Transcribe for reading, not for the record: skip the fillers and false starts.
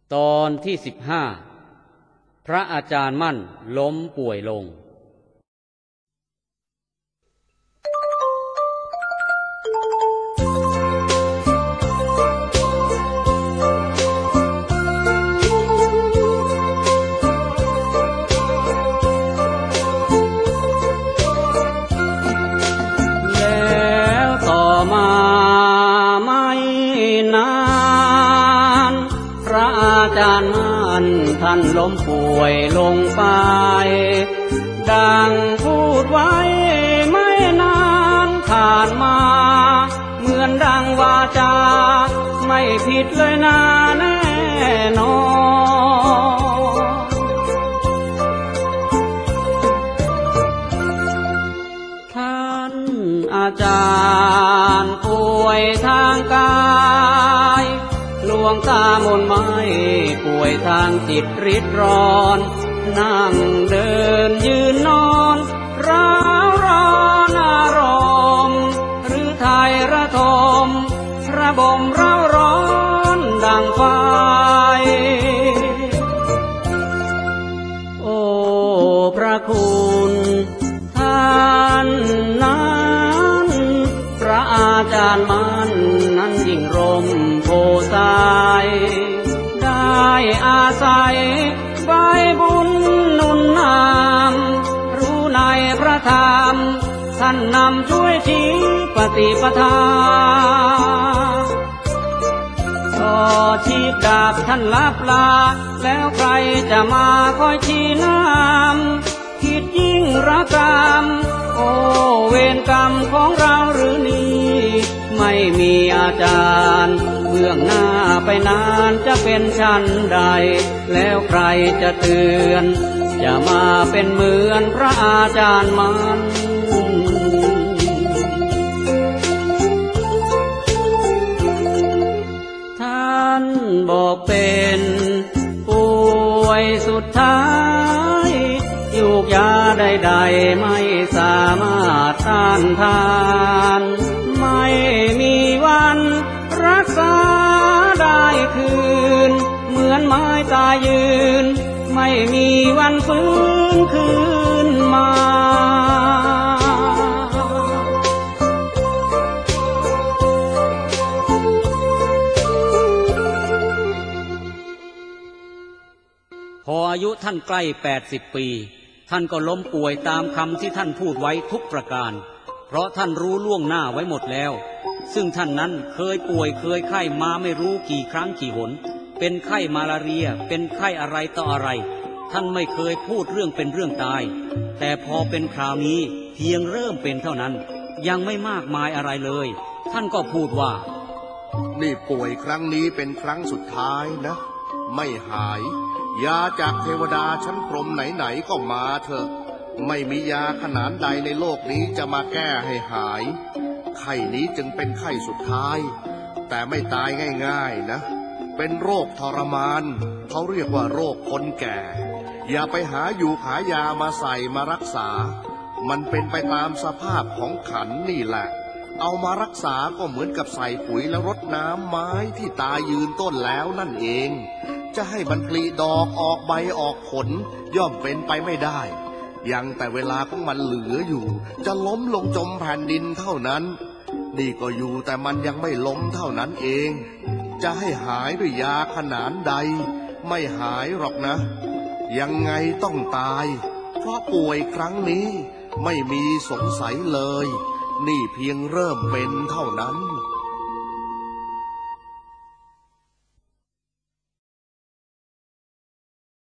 ตอนที่15พระอาจารย์มั่นล้มป่วยลงแล้วต่อมาไม่นานพระอาจารย์มั่นท่านล้มป่วยลงไปดังพูดไว้ไม่นานผ่านมาเหมือนดังวาจาไม่ผิดเลยนะแน่นอนท่านอาจารย์ป่วยทางกายดวงตามนไม้ป่วยทางจิตริดร้อนนั่งเดินยืนนอนร้าวร้อนอารมณ์หรือไทยระทมระบมเร่าร้อนดังไฟโอ้พระคุณท่านนั้นพระอาจารย์มั่นนั้นยิ่งร่มโพธิ์ไทรได้อาศัยใบบุญหนุนนำรู้ในพระธรรมท่านนำช่วยชี้ปฏิปทาต่อชีพดาบท่านลับลาแล้วใครจะมาคอยชี้นำคิดยิ่งระกำโอ้เวรกรรมของเราหรือนี้ไม่มีอาจารย์เบื้องหน้าไปนานจะเป็นชั้นใดแล้วใครจะเตือนจะมาเป็นเหมือนพระอาจารย์มั่นท่านบอกเป็นป่วยสุดท้ายยูกยาใดๆไม่สามารถต้านทานไม่มีวันรักษาได้คืนเหมือนไม้ตายยืนไม่มีวันฟื้นคืนมาพออายุท่านใกล้80 ปีท่านก็ล้มป่วยตามคำที่ท่านพูดไว้ทุกประการเพราะท่านรู้ล่วงหน้าไว้หมดแล้วซึ่งท่านนั้นเคยป่วยเคยไข้มาไม่รู้กี่ครั้งกี่หนเป็นไข้มาลาเรียเป็นไข้อะไรต่ออะไรท่านไม่เคยพูดเรื่องเป็นเรื่องตายแต่พอเป็นคราวนี้เพียงเริ่มเป็นเท่านั้นยังไม่มากมายอะไรเลยท่านก็พูดว่านี่ป่วยครั้งนี้เป็นครั้งสุดท้ายนะไม่หายยาจากเทวดาชั้นพรหมไหนๆก็มาเถอะไม่มียาขนาดใดในโลกนี้จะมาแก้ให้หายไข้นี้จึงเป็นไข้สุดท้ายแต่ไม่ตายง่ายๆนะเป็นโรคทรมานเขาเรียกว่าโรคคนแก่อย่าไปหาอยู่หายามาใส่มารักษามันเป็นไปตามสภาพของขันนี่แหละเอามารักษาก็เหมือนกับใส่ปุ๋ยและรดน้ำไม้ที่ตายยืนต้นแล้วนั่นเองจะให้มันผลิดอกออกใบออกผลย่อมเป็นไปไม่ได้ยังแต่เวลาของมันเหลืออยู่จะล้มลงจมแผ่นดินเท่านั้นนี่ก็อยู่แต่มันยังไม่ล้มเท่านั้นเองจะให้หายด้วยยาขนาดใดไม่หายหรอกนะยังไงต้องตายเพราะป่วยครั้งนี้ไม่มีสงสัยเลยนี่เพียงเริ่มเป็นเท่านั้น